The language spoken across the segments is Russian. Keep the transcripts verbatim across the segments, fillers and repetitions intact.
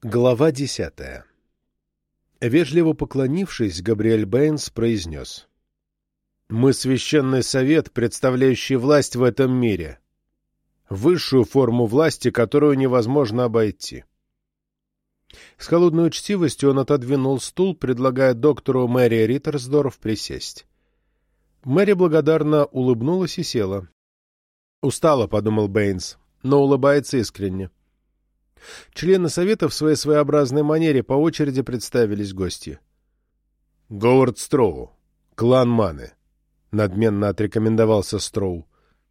Глава десятая. Вежливо поклонившись, Габриэль Бэйнс произнес: «Мы священный совет, представляющий власть в этом мире, высшую форму власти, которую невозможно обойти». С холодной учтивостью он отодвинул стул, предлагая доктору Мэри Риттерсдорф присесть. Мэри благодарно улыбнулась и села. «Устала», — подумал Бэйнс, но улыбается искренне. Члены совета в своей своеобразной манере по очереди представились гости. «Говард Строу, клан Маны», — надменно отрекомендовался Строу.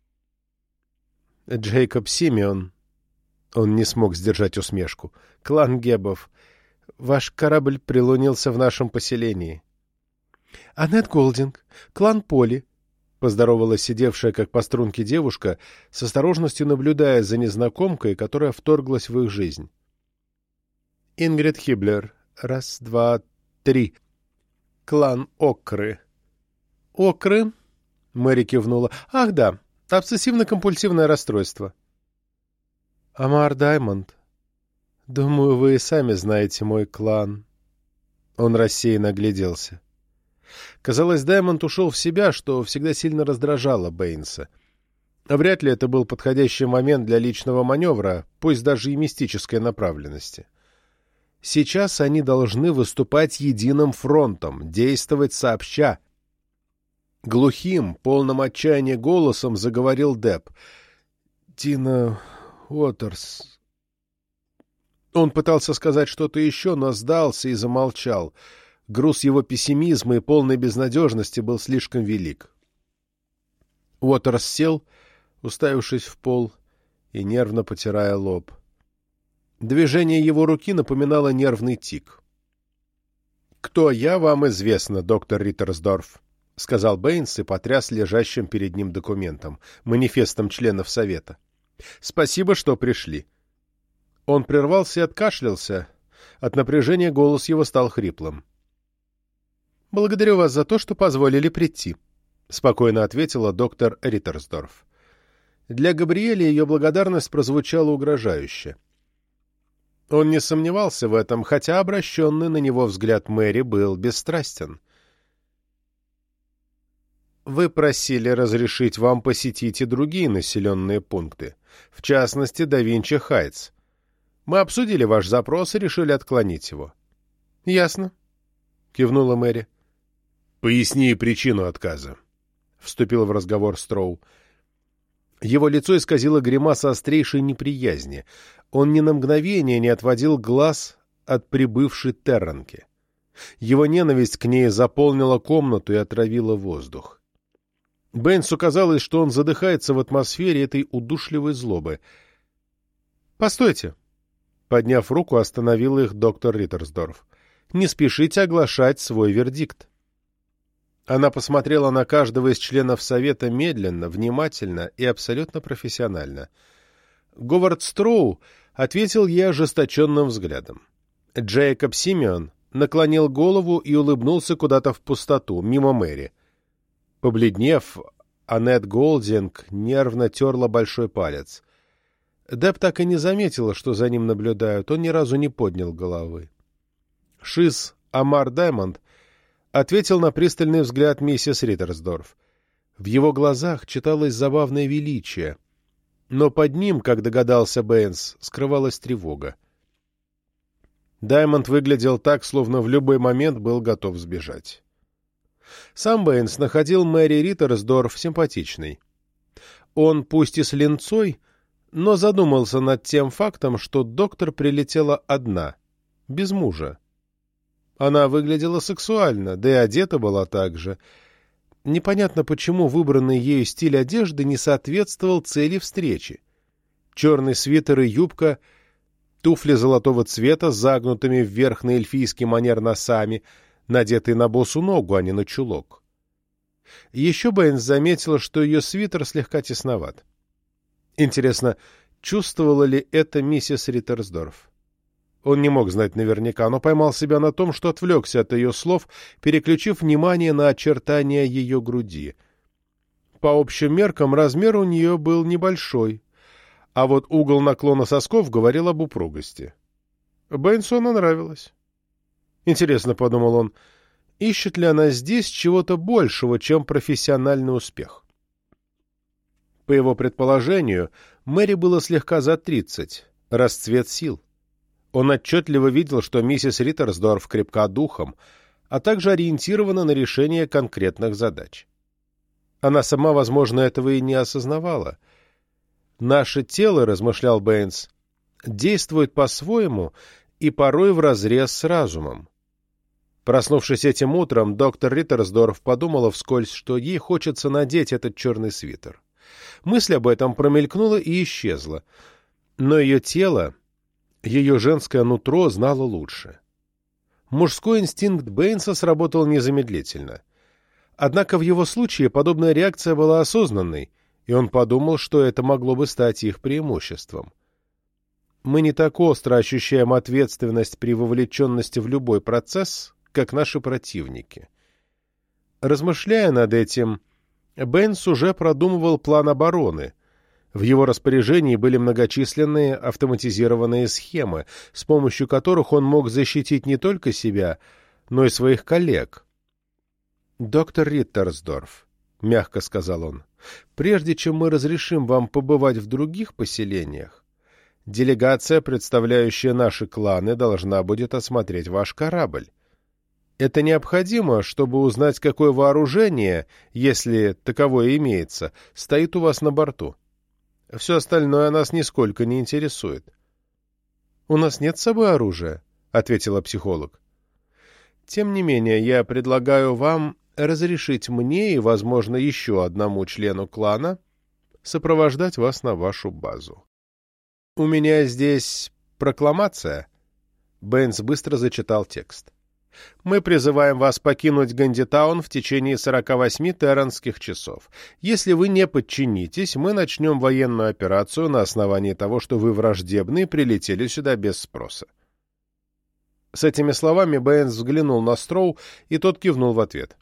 «Джейкоб Симеон», — он не смог сдержать усмешку, — «клан Геббов. Ваш корабль прилунился в нашем поселении». «Аннет Голдинг, клан Поли», — поздоровалась сидевшая как по струнке девушка, с осторожностью наблюдая за незнакомкой, которая вторглась в их жизнь. «Ингрид Хиблер. Раз, два, три. Клан Окры». «Окры?» — Мэри кивнула. «Ах, да, обсессивно-компульсивное расстройство». «Амар Даймонд. Думаю, вы и сами знаете мой клан». Он рассеянно огляделся. Казалось, Даймонд ушел в себя, что всегда сильно раздражало Бэйнса. Вряд ли это был подходящий момент для личного маневра, пусть даже и мистической направленности. Сейчас они должны выступать единым фронтом, действовать сообща. Глухим, полным отчаяния голосом заговорил Депп. «Тина Уотерс...» Он пытался сказать что-то еще, но сдался и замолчал. Груз его пессимизма и полной безнадежности был слишком велик. Уотерс сел, уставившись в пол и нервно потирая лоб. Движение его руки напоминало нервный тик. «Кто я, вам известно, доктор Риттерсдорф», — сказал Бэйнс и потряс лежащим перед ним документом, манифестом членов Совета. «Спасибо, что пришли». Он прервался и откашлялся. От напряжения голос его стал хриплым. «Благодарю вас за то, что позволили прийти», — спокойно ответила доктор Риттерсдорф. Для Габриэля ее благодарность прозвучала угрожающе. Он не сомневался в этом, хотя обращенный на него взгляд Мэри был бесстрастен. «Вы просили разрешить вам посетить и другие населенные пункты, в частности, Да-Винчи-Хайтс. Мы обсудили ваш запрос и решили отклонить его». «Ясно», — кивнула Мэри. «Поясни причину отказа», — вступил в разговор Строу. Его лицо исказило гримаса острейшей неприязни. Он ни на мгновение не отводил глаз от прибывшей Терранки. Его ненависть к ней заполнила комнату и отравила воздух. Бэйнсу казалось, что он задыхается в атмосфере этой удушливой злобы. «Постойте!» — подняв руку, остановил их доктор Риттерсдорф. «Не спешите оглашать свой вердикт». Она посмотрела на каждого из членов Совета медленно, внимательно и абсолютно профессионально. Говард Строу ответил ей ожесточенным взглядом. Джейкоб Симеон наклонил голову и улыбнулся куда-то в пустоту, мимо Мэри. Побледнев, Аннет Голдинг нервно терла большой палец. Депп так и не заметила, что за ним наблюдают, он ни разу не поднял головы. Шиз Амар Даймонд ответил на пристальный взгляд миссис Риттерсдорф. В его глазах читалось забавное величие, но под ним, как догадался Бэйнс, скрывалась тревога. Даймонд выглядел так, словно в любой момент был готов сбежать. Сам Бэйнс находил Мэри Риттерсдорф симпатичной. Он, пусть и с линцой, но задумался над тем фактом, что доктор прилетела одна, без мужа. Она выглядела сексуально, да и одета была так же. Непонятно, почему выбранный ею стиль одежды не соответствовал цели встречи. Черный свитер и юбка, туфли золотого цвета с загнутыми вверх на эльфийский манер носами, надетые на босу ногу, а не на чулок. Еще Бэйнс заметила, что ее свитер слегка тесноват. Интересно, чувствовала ли это миссис Риттерсдорф? Он не мог знать наверняка, но поймал себя на том, что отвлекся от ее слов, переключив внимание на очертания ее груди. По общим меркам размер у нее был небольшой, а вот угол наклона сосков говорил об упругости. Бэйнсу она нравилась. Интересно, — подумал он, — ищет ли она здесь чего-то большего, чем профессиональный успех? По его предположению, Мэри было слегка за тридцать, расцвет сил. Он отчетливо видел, что миссис Риттерсдорф крепка духом, а также ориентирована на решение конкретных задач. Она сама, возможно, этого и не осознавала. «Наше тело, — размышлял Бэйнс, — действует по-своему и порой вразрез с разумом». Проснувшись этим утром, доктор Риттерсдорф подумала вскользь, что ей хочется надеть этот черный свитер. Мысль об этом промелькнула и исчезла, но ее тело, ее женское нутро знало лучше. Мужской инстинкт Бэйнса сработал незамедлительно. Однако в его случае подобная реакция была осознанной, и он подумал, что это могло бы стать их преимуществом. Мы не так остро ощущаем ответственность при вовлеченности в любой процесс, как наши противники. Размышляя над этим, Бэйнс уже продумывал план обороны. В его распоряжении были многочисленные автоматизированные схемы, с помощью которых он мог защитить не только себя, но и своих коллег. «Доктор Риттерсдорф», — мягко сказал он, — «прежде чем мы разрешим вам побывать в других поселениях, делегация, представляющая наши кланы, должна будет осмотреть ваш корабль. Это необходимо, чтобы узнать, какое вооружение, если таковое имеется, стоит у вас на борту. Все остальное нас нисколько не интересует». «У нас нет с собой оружия», — ответила психолог. «Тем не менее, я предлагаю вам разрешить мне и, возможно, еще одному члену клана сопровождать вас на вашу базу. У меня здесь прокламация». Бэйнс быстро зачитал текст. «Мы призываем вас покинуть Гандитаун в течение сорока восьми терранских часов. Если вы не подчинитесь, мы начнем военную операцию на основании того, что вы враждебны и прилетели сюда без спроса». С этими словами Бэйнс взглянул на Строу, и тот кивнул в ответ.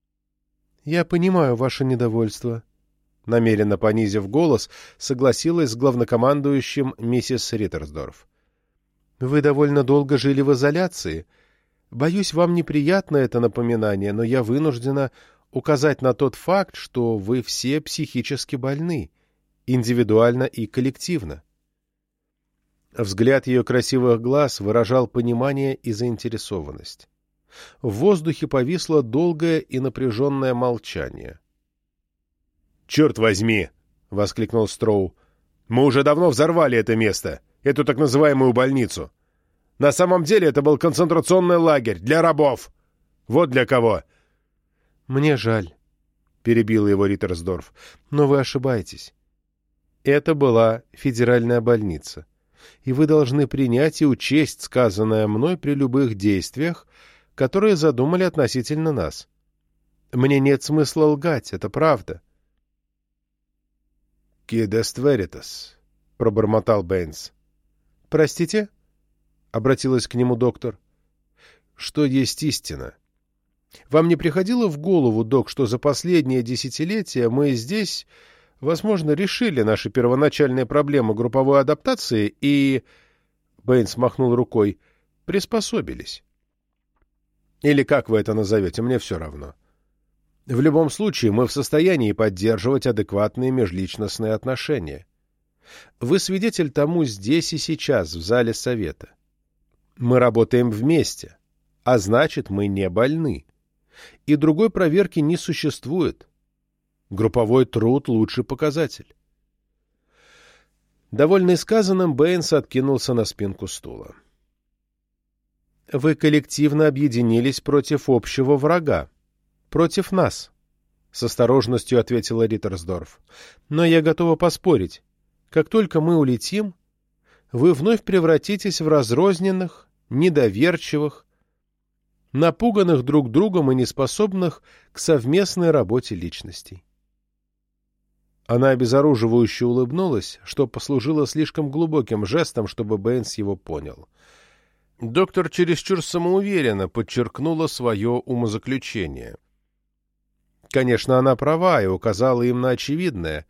«Я понимаю ваше недовольство», — намеренно понизив голос, согласилась с главнокомандующим миссис Риттерсдорф. «Вы довольно долго жили в изоляции. Боюсь, вам неприятно это напоминание, но я вынуждена указать на тот факт, что вы все психически больны, индивидуально и коллективно». Взгляд ее красивых глаз выражал понимание и заинтересованность. В воздухе повисло долгое и напряженное молчание. «Черт возьми!» — воскликнул Строу. «Мы уже давно взорвали это место, эту так называемую больницу. На самом деле это был концентрационный лагерь для рабов. Вот для кого!» «Мне жаль», — перебил его Риттерсдорф, — «но вы ошибаетесь. Это была федеральная больница, и вы должны принять и учесть сказанное мной при любых действиях, которые задумали относительно нас. Мне нет смысла лгать, это правда». «Quid est veritas?» — пробормотал Бэйнс. «Простите?» — обратилась к нему доктор. «Что есть истина? Вам не приходило в голову, док, что за последние десятилетия мы здесь, возможно, решили наши первоначальные проблемы групповой адаптации и...» Бэйнс махнул рукой. «Приспособились. Или как вы это назовете, мне все равно. В любом случае, мы в состоянии поддерживать адекватные межличностные отношения. Вы свидетель тому здесь и сейчас, в зале совета. Мы работаем вместе, а значит, мы не больны. И другой проверки не существует. Групповой труд — лучший показатель». Довольный сказанным, Бэйнс откинулся на спинку стула. «Вы коллективно объединились против общего врага. Против нас», — с осторожностью ответила Риттерсдорф. «Но я готова поспорить. Как только мы улетим, вы вновь превратитесь в разрозненных, недоверчивых, напуганных друг другом и неспособных к совместной работе личностей». Она обезоруживающе улыбнулась, что послужило слишком глубоким жестом, чтобы Бэйнс его понял. Доктор чересчур самоуверенно подчеркнула свое умозаключение. Конечно, она права и указала им на очевидное.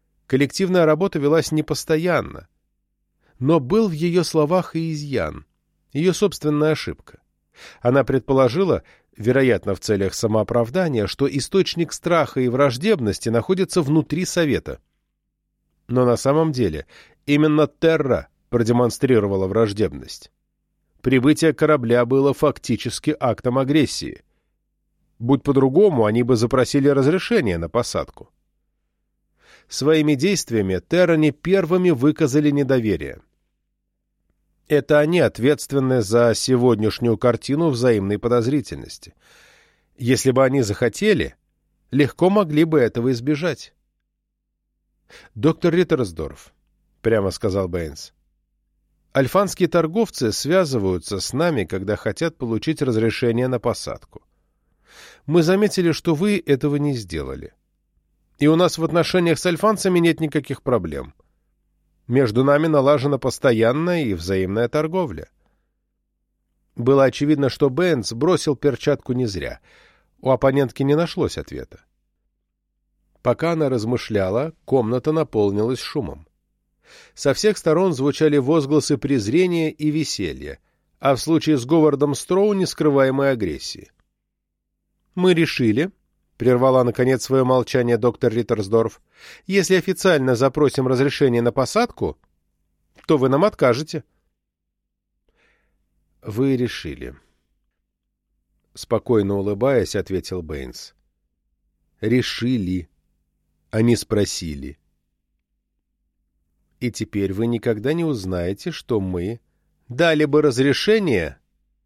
Коллективная работа велась непостоянно. Но был в ее словах и изъян. ее собственная ошибка. Она предположила, вероятно, в целях самооправдания, что источник страха и враждебности находится внутри Совета. Но на самом деле именно Терра продемонстрировала враждебность. Прибытие корабля было фактически актом агрессии. Будь по-другому, они бы запросили разрешение на посадку. Своими действиями Терране первыми выказали недоверие. Это они ответственны за сегодняшнюю картину взаимной подозрительности. Если бы они захотели, легко могли бы этого избежать. «Доктор Риттерсдорф», — прямо сказал Бэйнс, — «альфанские торговцы связываются с нами, когда хотят получить разрешение на посадку. Мы заметили, что вы этого не сделали. И у нас в отношениях с альфанцами нет никаких проблем. Между нами налажена постоянная и взаимная торговля». Было очевидно, что Бэйнс бросил перчатку не зря. У оппонентки не нашлось ответа. Пока она размышляла, комната наполнилась шумом. Со всех сторон звучали возгласы презрения и веселья, а в случае с Говардом Строу нескрываемой агрессии. «Мы решили», — прервала наконец свое молчание доктор Риттерсдорф, «если официально запросим разрешение на посадку, то вы нам откажете». «Вы решили», — спокойно улыбаясь, ответил Бэйнс. «Решили. Они спросили. И теперь вы никогда не узнаете, что мы дали бы разрешение».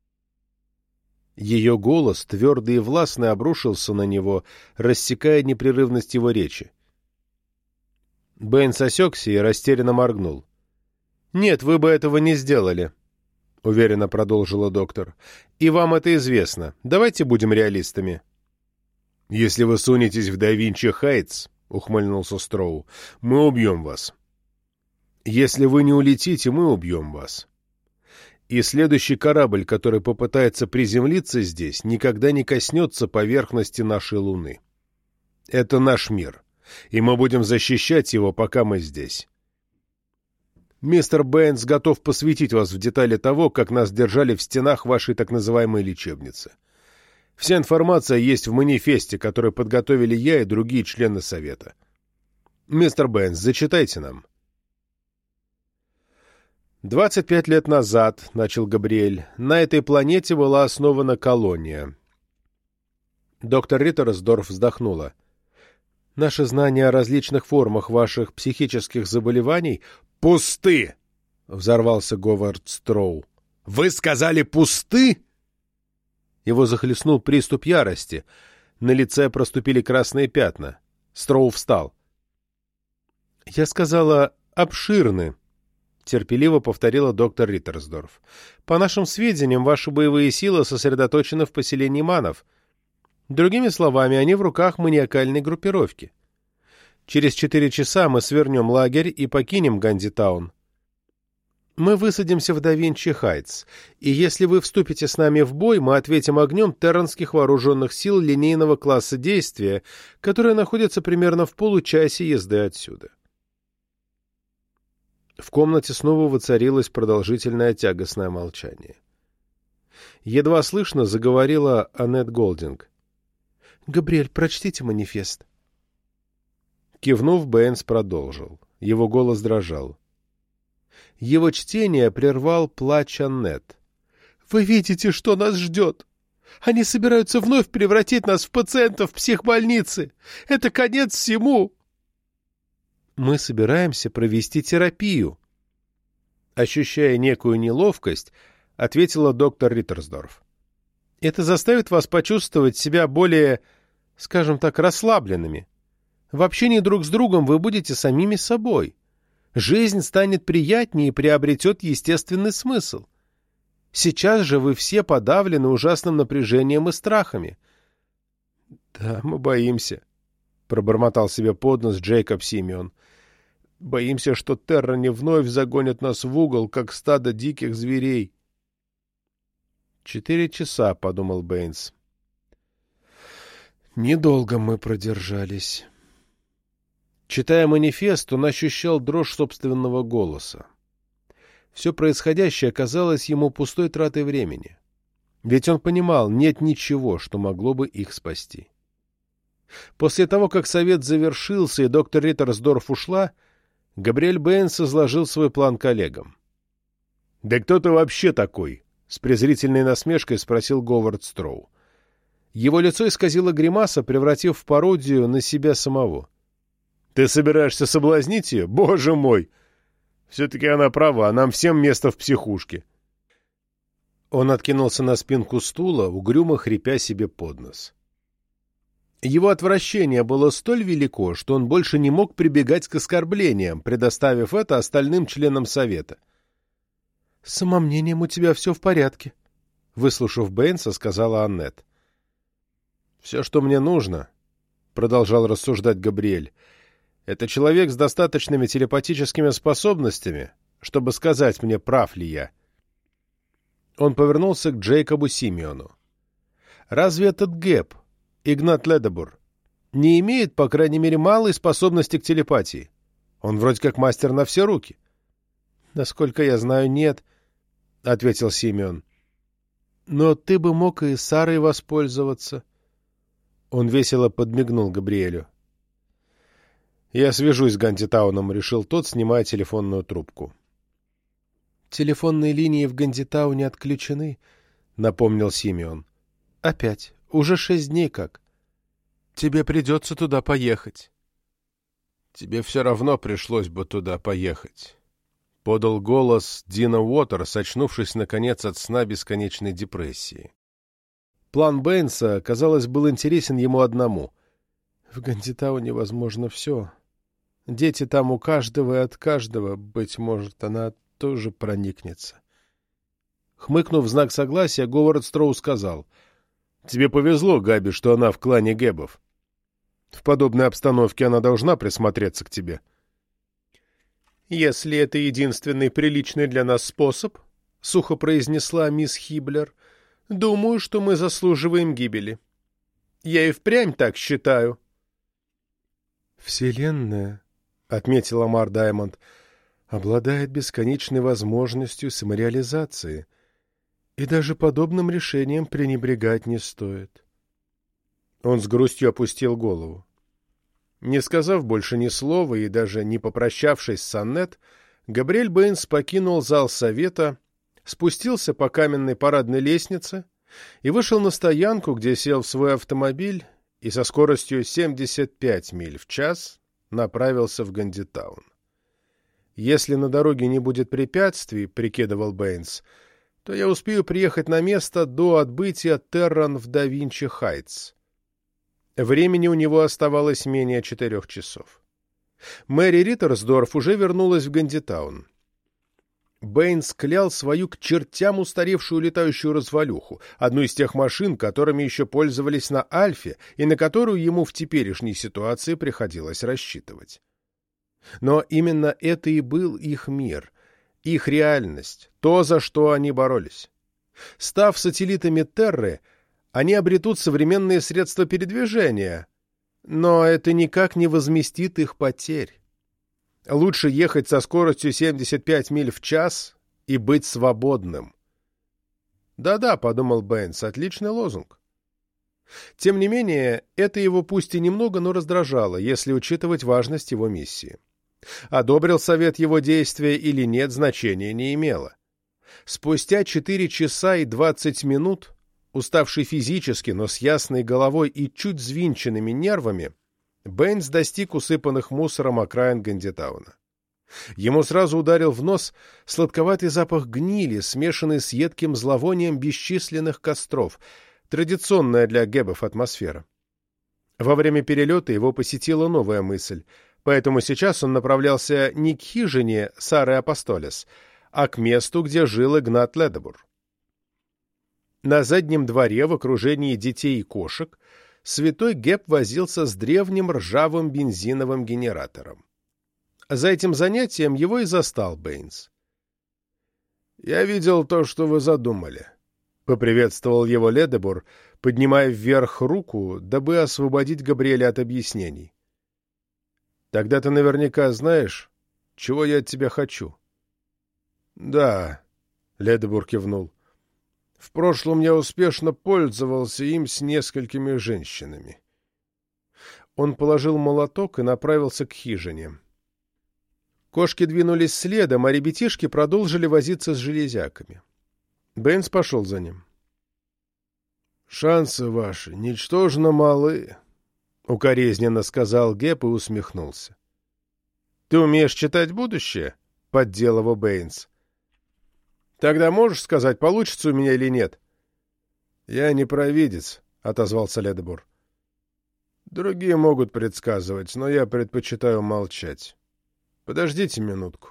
Ее голос, твердый и властный, обрушился на него, рассекая непрерывность его речи. Бэйнс осекся и растерянно моргнул. «Нет, вы бы этого не сделали», — уверенно продолжила доктор. «И вам это известно. Давайте будем реалистами». «Если вы сунетесь в Да Винчи Хайтс, — ухмыльнулся Строу, — мы убьем вас. Если вы не улетите, мы убьем вас. И следующий корабль, который попытается приземлиться здесь, никогда не коснется поверхности нашей Луны. Это наш мир, и мы будем защищать его, пока мы здесь. Мистер Бэйнс готов посвятить вас в детали того, как нас держали в стенах вашей так называемой лечебницы. Вся информация есть в манифесте, который подготовили я и другие члены Совета. Мистер Бэйнс, зачитайте нам». «Двадцать пять лет назад, — начал Габриэль, — на этой планете была основана колония». Доктор Риттерсдорф вздохнула. «Наши знания о различных формах ваших психических заболеваний...» «Пусты!» — взорвался Говард Строу. «Вы сказали пусты?» Его захлестнул приступ ярости. На лице проступили красные пятна. Строу встал. «Я сказала, обширны», — терпеливо повторила доктор Риттерсдорф. «По нашим сведениям, ваши боевые силы сосредоточены в поселении манов. Другими словами, они в руках маниакальной группировки. Через четыре часа мы свернем лагерь и покинем Гандитаун. Мы высадимся в Да Винчи Хайтс, и если вы вступите с нами в бой, мы ответим огнем терранских вооруженных сил линейного класса действия, которые находятся примерно в получасе езды отсюда». В комнате снова воцарилось продолжительное тягостное молчание. Едва слышно заговорила Аннет Голдинг. «Габриэль, прочтите манифест». Кивнув, Бэйнс продолжил. Его голос дрожал. Его чтение прервал плач Аннет. «Вы видите, что нас ждет? Они собираются вновь превратить нас в пациентов психбольницы. Это конец всему!» «Мы собираемся провести терапию», — ощущая некую неловкость, ответила доктор Риттерсдорф. «Это заставит вас почувствовать себя более, скажем так, расслабленными. В общении друг с другом вы будете самими собой. Жизнь станет приятнее и приобретет естественный смысл. Сейчас же вы все подавлены ужасным напряжением и страхами». «Да, мы боимся», — пробормотал себе под нос Джейкоб Симеон. «Боимся, что терране вновь загонят нас в угол, как стадо диких зверей». «Четыре часа», — подумал Бэйнс. «Недолго мы продержались». Читая манифест, он ощущал дрожь собственного голоса. Все происходящее казалось ему пустой тратой времени. Ведь он понимал, нет ничего, что могло бы их спасти. После того, как совет завершился и доктор Риттерсдорф ушла, Габриэль Бэйнс изложил свой план коллегам. «Да кто ты вообще такой?» — с презрительной насмешкой спросил Говард Строу. Его лицо исказило гримаса, превратив в пародию на себя самого. «Ты собираешься соблазнить ее? Боже мой! Все-таки она права, нам всем место в психушке». Он откинулся на спинку стула, угрюмо хрипя себе под нос. Его отвращение было столь велико, что он больше не мог прибегать к оскорблениям, предоставив это остальным членам совета. — С самомнением у тебя все в порядке, — выслушав Бэйнса, сказала Аннет. — Все, что мне нужно, — продолжал рассуждать Габриэль, — это человек с достаточными телепатическими способностями, чтобы сказать мне, прав ли я. Он повернулся к Джейкобу Симеону. — Разве этот Гэб, Игнат Ледебур, не имеет, по крайней мере, малой способности к телепатии? Он вроде как мастер на все руки. — Насколько я знаю, нет, — ответил Симеон. — Но ты бы мог и Сарой воспользоваться. Он весело подмигнул Габриэлю. — Я свяжусь с Гандитауном, — решил тот, снимая телефонную трубку. — Телефонные линии в Гандитауне отключены, — напомнил Симеон. — Опять. Уже шесть дней как. Тебе придется туда поехать. — Тебе все равно пришлось бы туда поехать, — подал голос Дина Уотерс, очнувшись, наконец, от сна бесконечной депрессии. План Бэйнса, казалось, был интересен ему одному. В Гандитауне возможно все. Дети там у каждого и от каждого, быть может, она тоже проникнется. Хмыкнув в знак согласия, Говард Строу сказал: — Тебе повезло, Габи, что она в клане Гэбов. В подобной обстановке она должна присмотреться к тебе. — Если это единственный приличный для нас способ, — сухо произнесла мисс Хиблер, — думаю, что мы заслуживаем гибели. Я и впрямь так считаю. — Вселенная, — отметила Мар Даймонд, — обладает бесконечной возможностью самореализации. И даже подобным решением пренебрегать не стоит. Он с грустью опустил голову. Не сказав больше ни слова и даже не попрощавшись с Аннет, Габриэль Бэйнс покинул зал совета, спустился по каменной парадной лестнице и вышел на стоянку, где сел в свой автомобиль и со скоростью семьдесят пять миль в час направился в Гандитаун. «Если на дороге не будет препятствий, — прикидывал Бэйнс, — то я успею приехать на место до отбытия Терран в Да-Винчи-Хайтс. Времени у него оставалось менее четырех часов. Мэри Риттерсдорф уже вернулась в Гандитаун. Бэйнс клял свою к чертям устаревшую летающую развалюху, одну из тех машин, которыми еще пользовались на Альфе и на которую ему в теперешней ситуации приходилось рассчитывать. Но именно это и был их мир — их реальность, то, за что они боролись. Став сателлитами Терры, они обретут современные средства передвижения, но это никак не возместит их потерь. Лучше ехать со скоростью семьдесят пять миль в час и быть свободным. «Да-да», — подумал Бэйнс, — «отличный лозунг». Тем не менее, это его пусть и немного, но раздражало, если учитывать важность его миссии. Одобрил совет его действия или нет, значения не имело. Спустя четыре часа и двадцать минут, уставший физически, но с ясной головой и чуть взвинченными нервами, Бэйнс достиг усыпанных мусором окраин Гандитауна. Ему сразу ударил в нос сладковатый запах гнили, смешанный с едким зловонием бесчисленных костров, традиционная для гэбов атмосфера. Во время перелета его посетила новая мысль, поэтому сейчас он направлялся не к хижине Сары Апостолес, а к месту, где жил Игнат Ледебур. На заднем дворе, в окружении детей и кошек, святой Гэб возился с древним ржавым бензиновым генератором. За этим занятием его и застал Бэйнс. «Я видел то, что вы задумали», — поприветствовал его Ледебур, поднимая вверх руку, дабы освободить Габриэля от объяснений. «Тогда ты наверняка знаешь, чего я от тебя хочу». — Да, — Ледебур кивнул. — В прошлом я успешно пользовался им с несколькими женщинами. Он положил молоток и направился к хижине. Кошки двинулись следом, а ребятишки продолжили возиться с железяками. Бэйнс пошел за ним. — Шансы ваши ничтожно малы, — укоризненно сказал Геп и усмехнулся. — Ты умеешь читать будущее? — поддел его Бэйнс. — Тогда можешь сказать, получится у меня или нет? — Я не провидец, — отозвался Ледебур. — Другие могут предсказывать, но я предпочитаю молчать. Подождите минутку.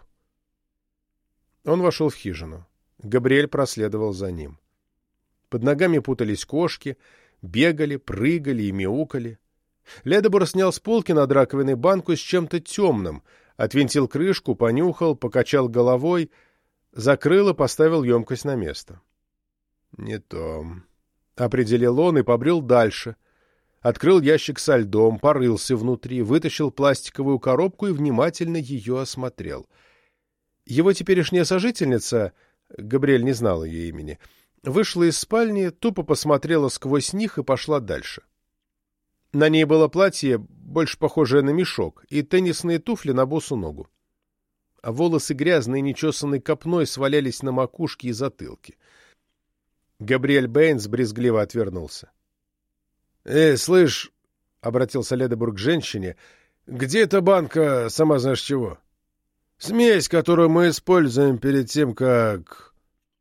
Он вошел в хижину. Габриэль проследовал за ним. Под ногами путались кошки, бегали, прыгали и мяукали. Ледебур снял с полки над раковиной банку с чем-то темным, отвинтил крышку, понюхал, покачал головой, закрыл и поставил емкость на место. — Не то, — определил он и побрел дальше. Открыл ящик со льдом, порылся внутри, вытащил пластиковую коробку и внимательно ее осмотрел. Его теперешняя сожительница, Габриэль не знала ее имени, вышла из спальни, тупо посмотрела сквозь них и пошла дальше. На ней было платье, больше похожее на мешок, и теннисные туфли на босу ногу. А волосы грязные, нечесанной копной свалялись на макушке и затылке. Габриэль Бэйнс брезгливо отвернулся. — Эй, слышь, — обратился Ледебур к женщине, — где эта банка, сама знаешь чего? Смесь, которую мы используем перед тем, как...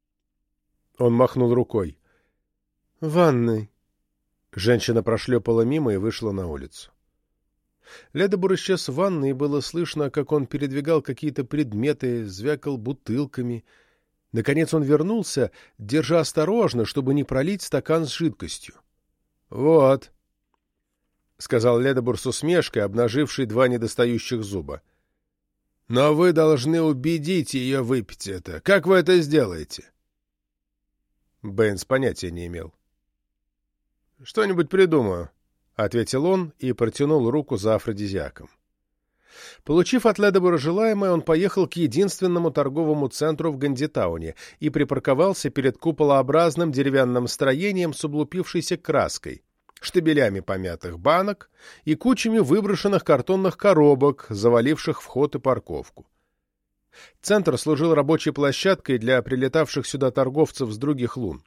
Он махнул рукой. — В ванной. Женщина прошлепала мимо и вышла на улицу. Ледебур исчез в ванной, и было слышно, как он передвигал какие-то предметы, звякал бутылками. Наконец он вернулся, держа осторожно, чтобы не пролить стакан с жидкостью. — Вот, — сказал Ледебур с усмешкой, обнаживший два недостающих зуба. — Но вы должны убедить ее выпить это. Как вы это сделаете? Бэйнс понятия не имел. — Что-нибудь придумаю, — ответил он и протянул руку за афродизиаком. Получив от Ледебура желаемое, он поехал к единственному торговому центру в Гандитауне и припарковался перед куполообразным деревянным строением с облупившейся краской, штабелями помятых банок и кучами выброшенных картонных коробок, заваливших вход и парковку. Центр служил рабочей площадкой для прилетавших сюда торговцев с других лун.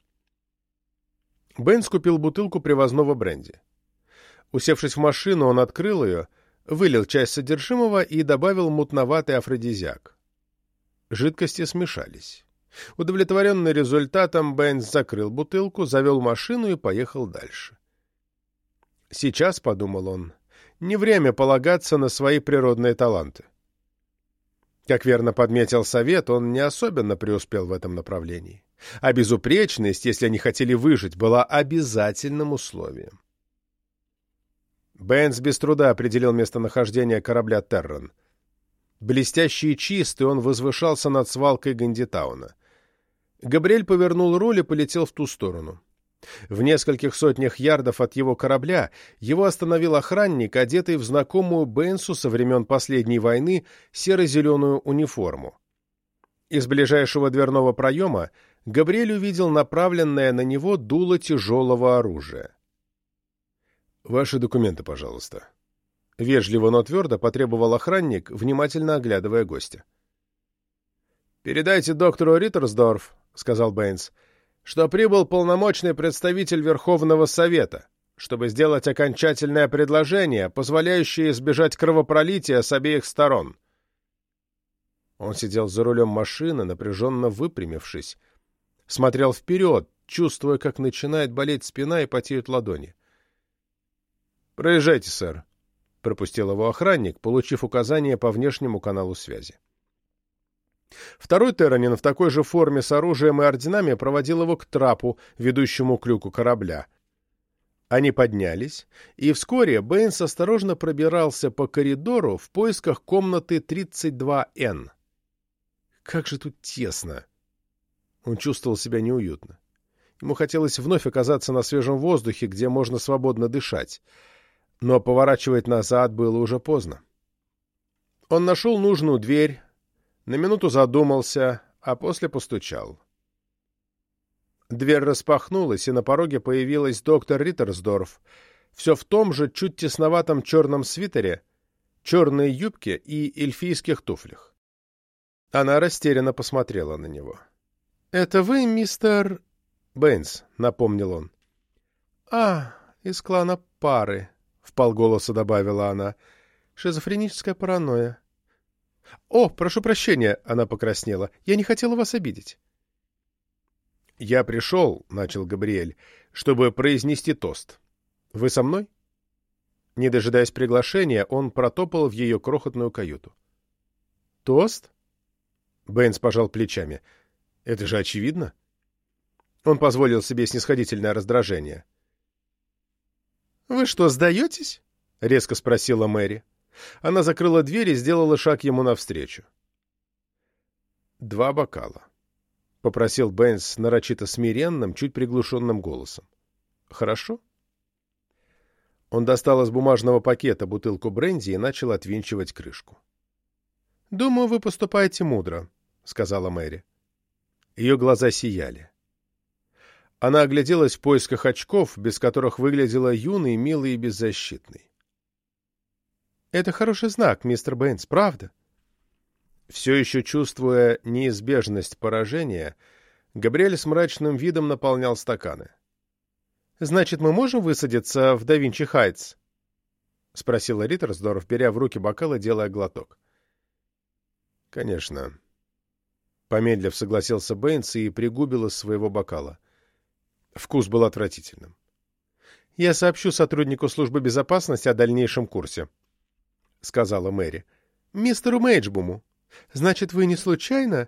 Бэйнс купил бутылку привозного бренди. Усевшись в машину, он открыл ее, вылил часть содержимого и добавил мутноватый афродизиак. Жидкости смешались. Удовлетворенный результатом, Бэйнс закрыл бутылку, завел машину и поехал дальше. Сейчас, — подумал он, — не время полагаться на свои природные таланты. Как верно подметил совет, он не особенно преуспел в этом направлении. А безупречность, если они хотели выжить, была обязательным условием. Бэйнс без труда определил местонахождение корабля «Терран». Блестящий и чистый, он возвышался над свалкой Гандитауна. Габриэль повернул руль и полетел в ту сторону. В нескольких сотнях ярдов от его корабля его остановил охранник, одетый в знакомую Бэйнсу со времен последней войны серо-зеленую униформу. Из ближайшего дверного проема Габриэль увидел направленное на него дуло тяжелого оружия. «Ваши документы, пожалуйста». Вежливо, но твердо потребовал охранник, внимательно оглядывая гостя. «Передайте доктору Риттерсдорф, — сказал Бэйнс, — что прибыл полномочный представитель Верховного Совета, чтобы сделать окончательное предложение, позволяющее избежать кровопролития с обеих сторон». Он сидел за рулем машины, напряженно выпрямившись, смотрел вперед, чувствуя, как начинает болеть спина и потеют ладони. «Проезжайте, сэр», — пропустил его охранник, получив указание по внешнему каналу связи. Второй терранин в такой же форме с оружием и орденами проводил его к трапу, ведущему к люку корабля. Они поднялись, и вскоре Бэйнс осторожно пробирался по коридору в поисках комнаты тридцать два эн. Как же тут тесно! Он чувствовал себя неуютно. Ему хотелось вновь оказаться на свежем воздухе, где можно свободно дышать. Но поворачивать назад было уже поздно. Он нашел нужную дверь, на минуту задумался, а после постучал. Дверь распахнулась, и на пороге появилась доктор Риттерсдорф, все в том же чуть тесноватом черном свитере, черной юбке и эльфийских туфлях. Она растерянно посмотрела на него. — Это вы, мистер... — Бэйнс, — напомнил он. — А, из клана Пары, — вполголоса добавила она. — Шизофреническая паранойя. — О, прошу прощения, — она покраснела. — Я не хотела вас обидеть. — Я пришел, — начал Габриэль, — чтобы произнести тост. Вы со мной? Не дожидаясь приглашения, он протопал в ее крохотную каюту. — Тост? Бэйнс пожал плечами. — Это же очевидно. Он позволил себе снисходительное раздражение. — Вы что, сдаетесь? — резко спросила Мэри. Она закрыла дверь и сделала шаг ему навстречу. — Два бокала, — попросил Бэйнс нарочито смиренным, чуть приглушенным голосом. — Хорошо? Он достал из бумажного пакета бутылку бренди и начал отвинчивать крышку. — Думаю, вы поступаете мудро, — сказала Мэри. Ее глаза сияли. Она огляделась в поисках очков, без которых выглядела юной, милой и беззащитной. — Это хороший знак, мистер Бэйнс, правда? Все еще чувствуя неизбежность поражения, Габриэль с мрачным видом наполнял стаканы. — Значит, мы можем высадиться в Да-Винчи-Хайтс? — спросила Риттерсдорф, беря в руки бокал и делая глоток. — Конечно. Помедлив согласился Бэйнс и пригубил из своего бокала. Вкус был отвратительным. — Я сообщу сотруднику службы безопасности о дальнейшем курсе, — сказала Мэри. — Мистеру Мейджбуму. Значит, вы не случайно...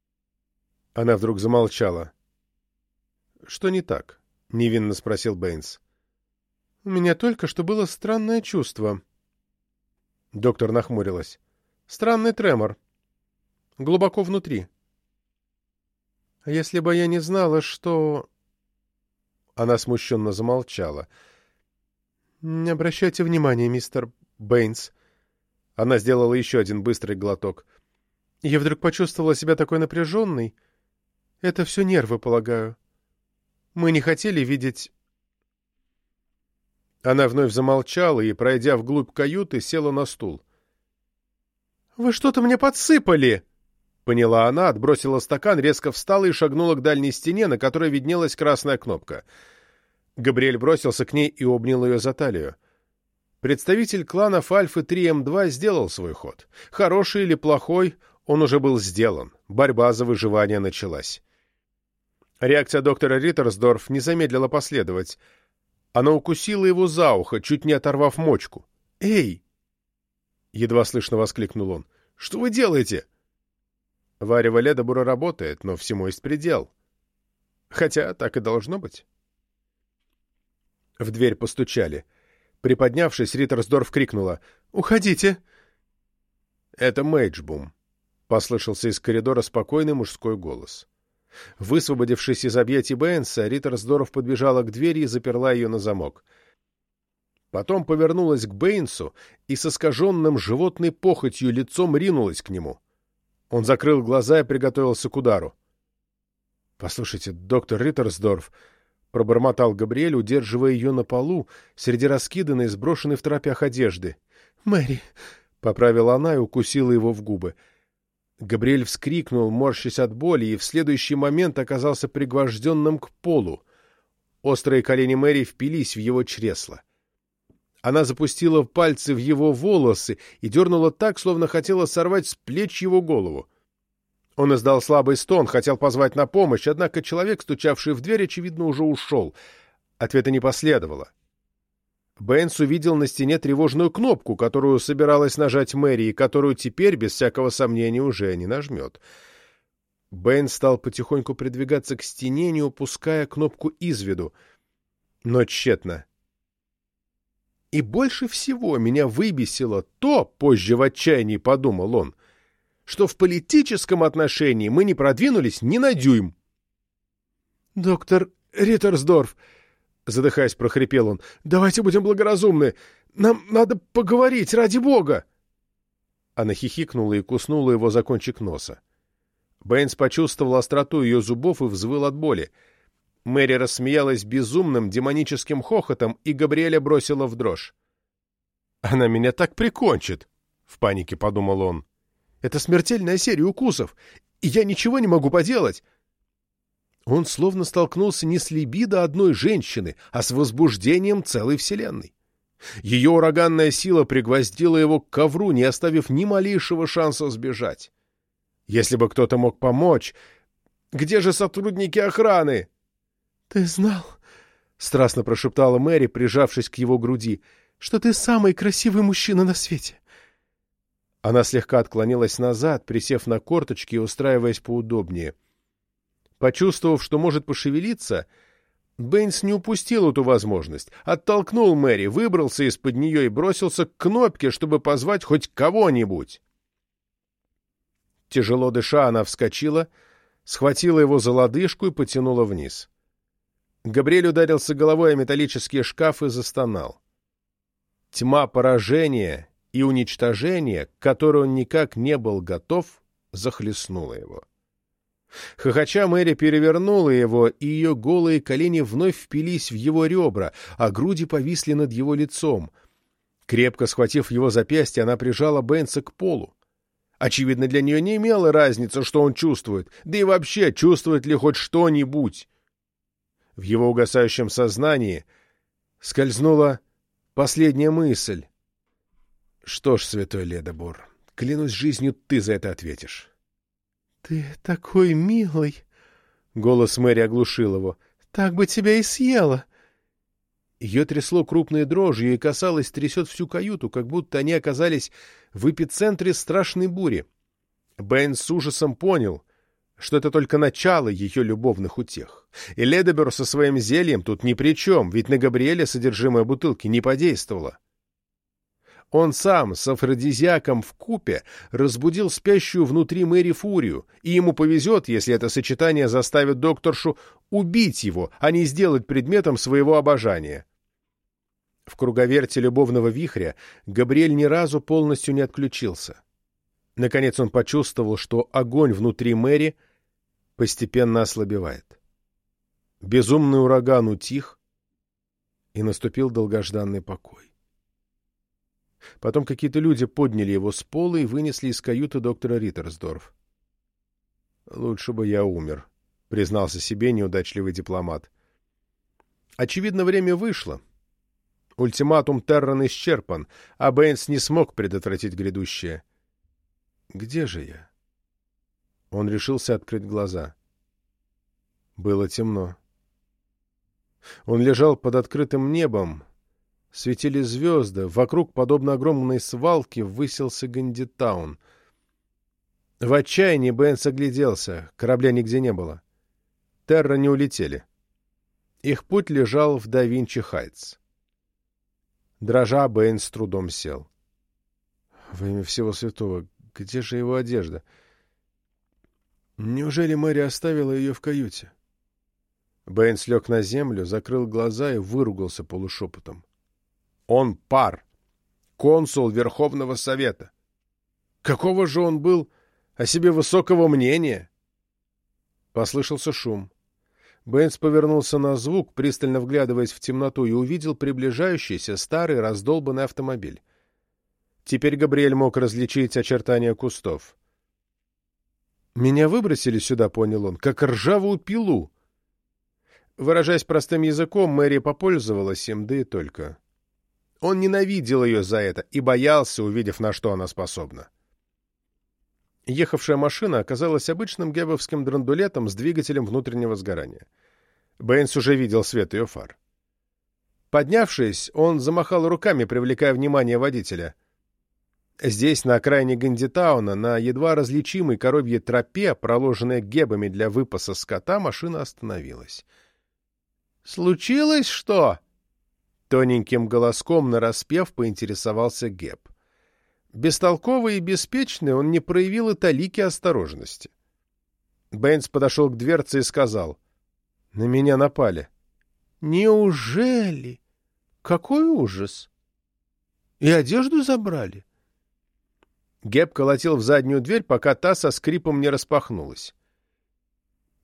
Она вдруг замолчала. — Что не так? — невинно спросил Бэйнс. — У меня только что было странное чувство. Доктор нахмурилась. — Странный тремор. Глубоко внутри. — А если бы я не знала, что... Она смущенно замолчала. — Не обращайте внимания, мистер Бэйнс. Она сделала еще один быстрый глоток. — Я вдруг почувствовала себя такой напряженной. Это все нервы, полагаю. Мы не хотели видеть... Она вновь замолчала и, пройдя вглубь каюты, села на стул. — Вы что-то мне подсыпали! — поняла она, отбросила стакан, резко встала и шагнула к дальней стене, на которой виднелась красная кнопка. Габриэль бросился к ней и обнял ее за талию. Представитель кланов Альфы три эм два сделал свой ход. Хороший или плохой, он уже был сделан. Борьба за выживание началась. Реакция доктора Риттерсдорф не замедлила последовать. Она укусила его за ухо, чуть не оторвав мочку. «Эй!» — едва слышно воскликнул он. «Что вы делаете?» Варево Ледобура работает, но всему есть предел. Хотя так и должно быть. В дверь постучали. Приподнявшись, Риттерсдорф крикнула: «Уходите!» «Это Мейджбум», — послышался из коридора спокойный мужской голос. Высвободившись из объятий Бэйнса, Риттерсдорф подбежала к двери и заперла ее на замок. Потом повернулась к Бэйнсу и с искаженным животной похотью лицом ринулась к нему. Он закрыл глаза и приготовился к удару. — Послушайте, доктор Риттерсдорф, — пробормотал Габриэль, удерживая ее на полу, среди раскиданной и сброшенной в тропях одежды. — Мэри! — поправила она и укусила его в губы. Габриэль вскрикнул, морщась от боли, и в следующий момент оказался пригвожденным к полу. Острые колени Мэри впились в его чресло. Она запустила пальцы в его волосы и дернула так, словно хотела сорвать с плеч его голову. Он издал слабый стон, хотел позвать на помощь, однако человек, стучавший в дверь, очевидно, уже ушел. Ответа не последовало. Бэйнс увидел на стене тревожную кнопку, которую собиралась нажать Мэри, и которую теперь, без всякого сомнения, уже не нажмет. Бэйнс стал потихоньку придвигаться к стене, не упуская кнопку из виду. Но тщетно. И больше всего меня выбесило то, позже в отчаянии подумал он, что в политическом отношении мы не продвинулись ни на дюйм. — Доктор Риттерсдорф, — задыхаясь, прохрипел он, — давайте будем благоразумны. Нам надо поговорить, ради бога. Она хихикнула и куснула его за кончик носа. Бэйнс почувствовал остроту ее зубов и взвыл от боли. Мэри рассмеялась безумным демоническим хохотом, и Габриэля бросила в дрожь. «Она меня так прикончит!» — в панике подумал он. «Это смертельная серия укусов, и я ничего не могу поделать!» Он словно столкнулся не с либидо одной женщины, а с возбуждением целой вселенной. Ее ураганная сила пригвоздила его к ковру, не оставив ни малейшего шанса сбежать. Если бы кто-то мог помочь... Где же сотрудники охраны? — Ты знал, — страстно прошептала Мэри, прижавшись к его груди, — что ты самый красивый мужчина на свете. Она слегка отклонилась назад, присев на корточки и устраиваясь поудобнее. Почувствовав, что может пошевелиться, Бэйнс не упустил эту возможность, оттолкнул Мэри, выбрался из-под нее и бросился к кнопке, чтобы позвать хоть кого-нибудь. Тяжело дыша, она вскочила, схватила его за лодыжку и потянула вниз. Габриэль ударился головой о металлический шкаф и застонал. Тьма поражения и уничтожения, к которой он никак не был готов, захлестнула его. Хохоча, Мэри перевернула его, и ее голые колени вновь впились в его ребра, а груди повисли над его лицом. Крепко схватив его запястье, она прижала Бэйнса к полу. Очевидно, для нее не имело разницы, что он чувствует, да и вообще, чувствует ли хоть что-нибудь. В его угасающем сознании скользнула последняя мысль. «Что ж, святой Ледобор, клянусь жизнью, ты за это ответишь». «Ты такой милый!» — голос Мэри оглушил его. «Так бы тебя и съела!» Ее трясло крупной дрожью и, казалось, трясет всю каюту, как будто они оказались в эпицентре страшной бури. Бэйнс с ужасом понял, что это только начало ее любовных утех. И Ледобер со своим зельем тут ни при чем, ведь на Габриэля содержимое бутылки не подействовало. Он сам с афродизиаком вкупе разбудил спящую внутри Мэри фурию, и ему повезет, если это сочетание заставит докторшу убить его, а не сделать предметом своего обожания. В круговерте любовного вихря Габриэль ни разу полностью не отключился. Наконец он почувствовал, что огонь внутри Мэри постепенно ослабевает. Безумный ураган утих, и наступил долгожданный покой. Потом какие-то люди подняли его с пола и вынесли из каюты доктора Риттерсдорф. «Лучше бы я умер», — признался себе неудачливый дипломат. Очевидно, время вышло. Ультиматум Терран исчерпан, а Бэйнс не смог предотвратить грядущее. «Где же я?» Он решился открыть глаза. Было темно. Он лежал под открытым небом. Светили звезды. Вокруг, подобно огромной свалке, высился Гандитаун. В отчаянии Бэйнс огляделся. Корабля нигде не было. Терра не улетели. Их путь лежал в Да-Винчи-Хайтс. Дрожа, Бэйнс с трудом сел. Во имя всего святого, где же его одежда? Неужели Мэри оставила ее в каюте? Бэйнс лег на землю, закрыл глаза и выругался полушепотом. Он пар, консул Верховного Совета. Какого же он был о себе высокого мнения? Послышался шум. Бэйнс повернулся на звук, пристально вглядываясь в темноту, и увидел приближающийся старый раздолбанный автомобиль. Теперь Габриэль мог различить очертания кустов. «Меня выбросили сюда», — понял он, — «как ржавую пилу». Выражаясь простым языком, Мэри попользовалась им, да и только. Он ненавидел ее за это и боялся, увидев, на что она способна. Ехавшая машина оказалась обычным геббовским драндулетом с двигателем внутреннего сгорания. Бэйнс уже видел свет ее фар. Поднявшись, он замахал руками, привлекая внимание водителя. Здесь, на окраине Гандитауна, на едва различимой коровьей тропе, проложенной геббами для выпаса скота, машина остановилась. «Случилось что?» Тоненьким голоском нараспев поинтересовался Гебб. Бестолковый и беспечный, он не проявил и талики осторожности. Бэйнс подошел к дверце и сказал: «На меня напали». «Неужели? Какой ужас! И одежду забрали?» Гебб колотил в заднюю дверь, пока та со скрипом не распахнулась.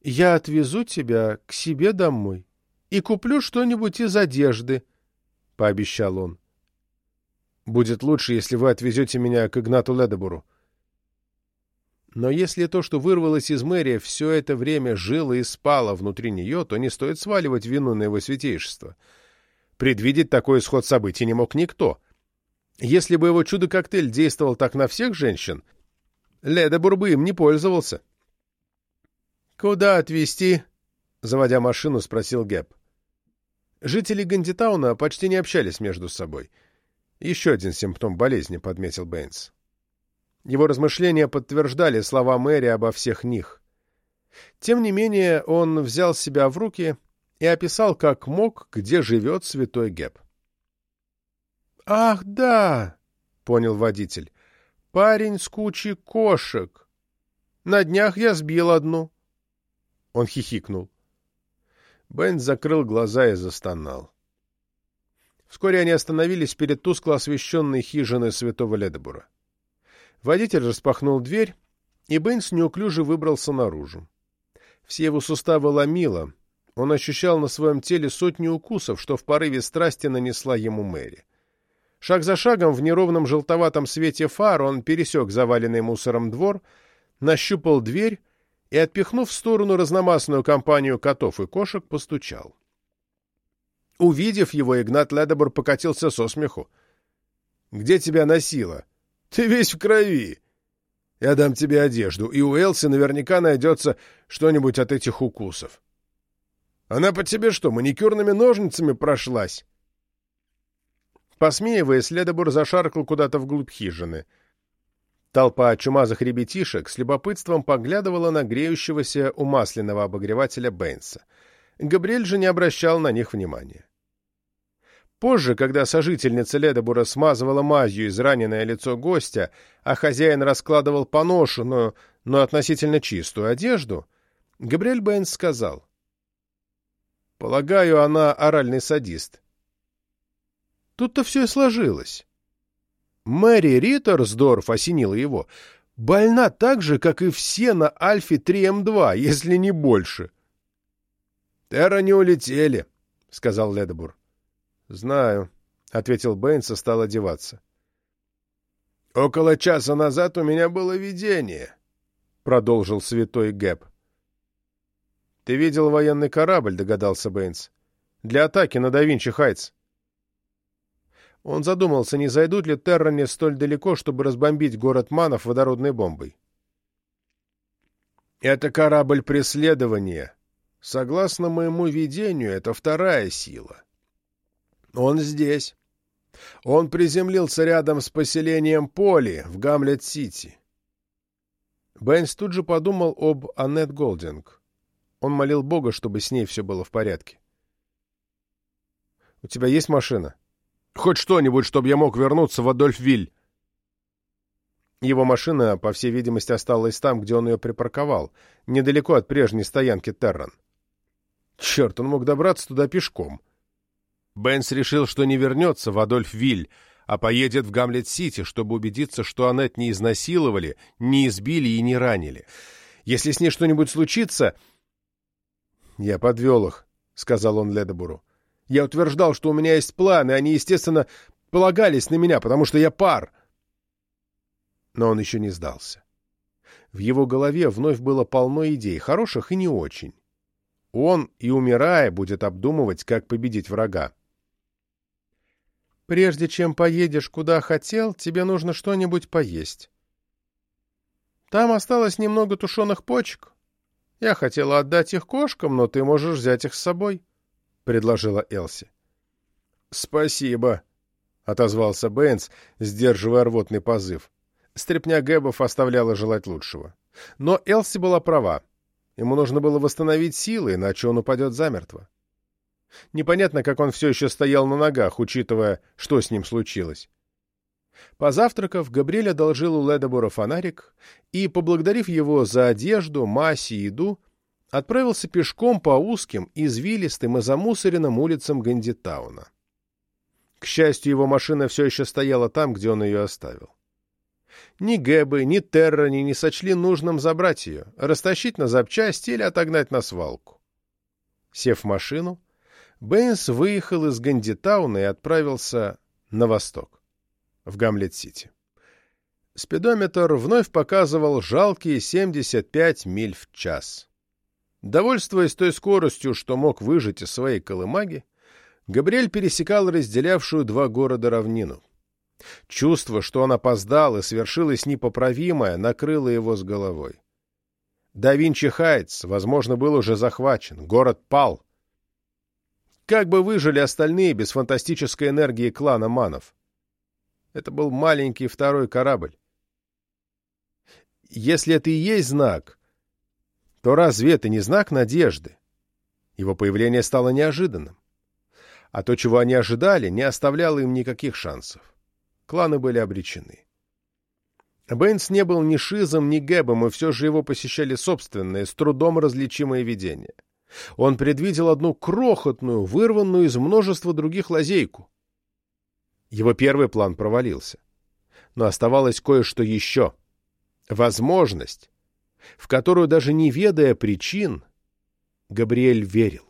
Я отвезу тебя к себе домой и куплю что-нибудь из одежды, — пообещал он. — Будет лучше, если вы отвезете меня к Игнату Ледобуру. Но если то, что вырвалось из Мэри, все это время жило и спало внутри нее, то не стоит сваливать вину на его святейшество. Предвидеть такой исход событий не мог никто. Если бы его чудо-коктейль действовал так на всех женщин, Ледобур бы им не пользовался. — Куда отвезти? — заводя машину, спросил Гэб. Жители Гандитауна почти не общались между собой. Еще один симптом болезни, — подметил Бэйнс. Его размышления подтверждали слова Мэри обо всех них. Тем не менее, он взял себя в руки и описал как мог, где живет святой Гэб. — Ах, да! — понял водитель. — Парень с кучей кошек. На днях я сбил одну. Он хихикнул. Бэйнс закрыл глаза и застонал. Вскоре они остановились перед тускло освещенной хижиной святого Ледобура. Водитель распахнул дверь, и Бэйнс неуклюже выбрался наружу. Все его суставы ломило, он ощущал на своем теле сотни укусов, что в порыве страсти нанесла ему Мэри. Шаг за шагом в неровном желтоватом свете фар он пересек заваленный мусором двор, нащупал дверь и, отпихнув в сторону разномастную компанию котов и кошек, постучал. Увидев его, Игнат Ледобур покатился со смеху. — Где тебя носило? Ты весь в крови. Я дам тебе одежду, и у Элси наверняка найдется что-нибудь от этих укусов. Она по тебе что, маникюрными ножницами прошлась? Посмеиваясь, Ледобур зашаркал куда-то вглубь хижины. Толпа чумазых ребятишек с любопытством поглядывала на греющегося у масляного обогревателя Бэйнса. Габриэль же не обращал на них внимания. Позже, когда сожительница Ледобура смазывала мазью израненное лицо гостя, а хозяин раскладывал поношенную, но относительно чистую одежду, Габриэль Бэйнс сказал: «Полагаю, она оральный садист». Тут-то все и сложилось. Мэри Риттерсдорф осенила его. Больна так же, как и все на Альфе три эм два, если не больше. — Терра не улетели, — сказал Ледобур. — Знаю, — ответил Бэйнс и стал одеваться. — Около часа назад у меня было видение, — продолжил святой Гэб. — Ты видел военный корабль, — догадался Бэйнс, — для атаки на Да-Винчи-Хайтс. Он задумался, не зайдут ли терране столь далеко, чтобы разбомбить город Манов водородной бомбой. «Это корабль преследования. Согласно моему видению, это вторая сила. Он здесь. Он приземлился рядом с поселением Поли в Гамлет-Сити». Бэйнс тут же подумал об Аннет Голдинг. Он молил Бога, чтобы с ней все было в порядке. «У тебя есть машина?» «Хоть что-нибудь, чтобы я мог вернуться в Адольфвиль». Его машина, по всей видимости, осталась там, где он ее припарковал, недалеко от прежней стоянки Терран. Черт, он мог добраться туда пешком. Бэйнс решил, что не вернется в Адольфвиль, а поедет в Гамлет-Сити, чтобы убедиться, что Аннет не изнасиловали, не избили и не ранили. Если с ней что-нибудь случится... «Я подвел их», — сказал он Ледобуру. «Я утверждал, что у меня есть план, и они, естественно, полагались на меня, потому что я пар». Но он еще не сдался. В его голове вновь было полно идей, хороших и не очень. Он, и умирая, будет обдумывать, как победить врага. «Прежде чем поедешь куда хотел, тебе нужно что-нибудь поесть. Там осталось немного тушеных почек. Я хотела отдать их кошкам, но ты можешь взять их с собой», — предложила Элси. «Спасибо», — отозвался Бэйнс, сдерживая рвотный позыв. Стряпня Гэбов оставляла желать лучшего. Но Элси была права. Ему нужно было восстановить силы, иначе он упадет замертво. Непонятно, как он все еще стоял на ногах, учитывая, что с ним случилось. Позавтракав, Габриэль одолжил у Ледобура фонарик и, поблагодарив его за одежду, мазь и еду, отправился пешком по узким, извилистым и замусоренным улицам Гандитауна. К счастью, его машина все еще стояла там, где он ее оставил. Ни Гэбы, ни Террани не сочли нужным забрать ее, растащить на запчасти или отогнать на свалку. Сев в машину, Бэйнс выехал из Гандитауна и отправился на восток, в Гамлет-Сити. Спидометр вновь показывал жалкие семьдесят пять миль в час. Довольствуясь той скоростью, что мог выжать из своей колымаги, Габриэль пересекал разделявшую два города равнину. Чувство, что он опоздал и свершилось непоправимое, накрыло его с головой. Да Винчи-Хайтс, возможно, был уже захвачен, город пал. Как бы выжили остальные без фантастической энергии клана Манов? Это был маленький второй корабль. Если это и есть знак, то разве это не знак надежды? Его появление стало неожиданным. А то, чего они ожидали, не оставляло им никаких шансов. Кланы были обречены. Бэйнс не был ни Шизом, ни Гэбом, и все же его посещали собственные, с трудом различимые видения. Он предвидел одну крохотную, вырванную из множества других лазейку. Его первый план провалился. Но оставалось кое-что еще. Возможность, в которую, даже не ведая причин, Габриэль верил.